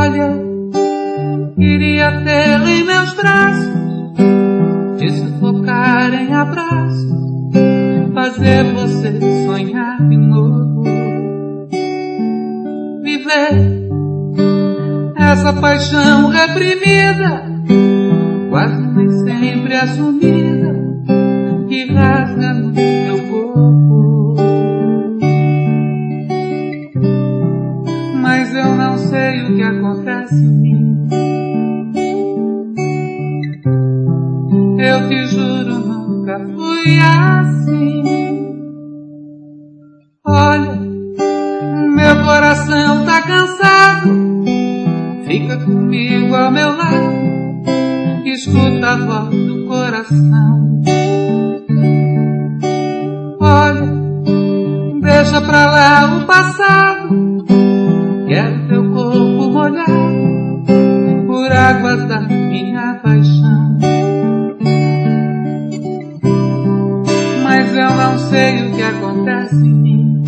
Olha, queria tê-la em meus braços, te sufocar em abraços, fazer você sonhar de novo, viver essa paixão reprimida, quase nem sempre assumida, que rasga no meu corpo. Mas eu não sei o que acontece em mim. Eu te juro, nunca fui assim. Olha, meu coração tá cansado, fica comigo ao meu lado, escuta a voz do coração. Olha, deixa pra lá o passado, quero teu corpo molhado por águas da minha paixão. Mas eu não sei o que acontece em mim.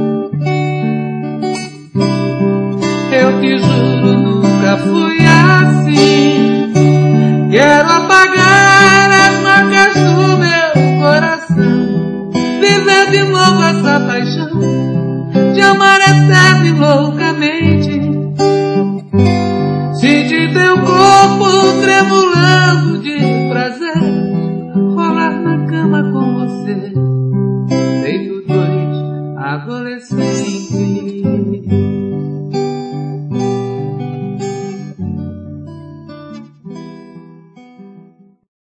Eu te juro, nunca fui assim. Quero apagar as marcas do meu coração, viver de novo essa paixão, de amar eterno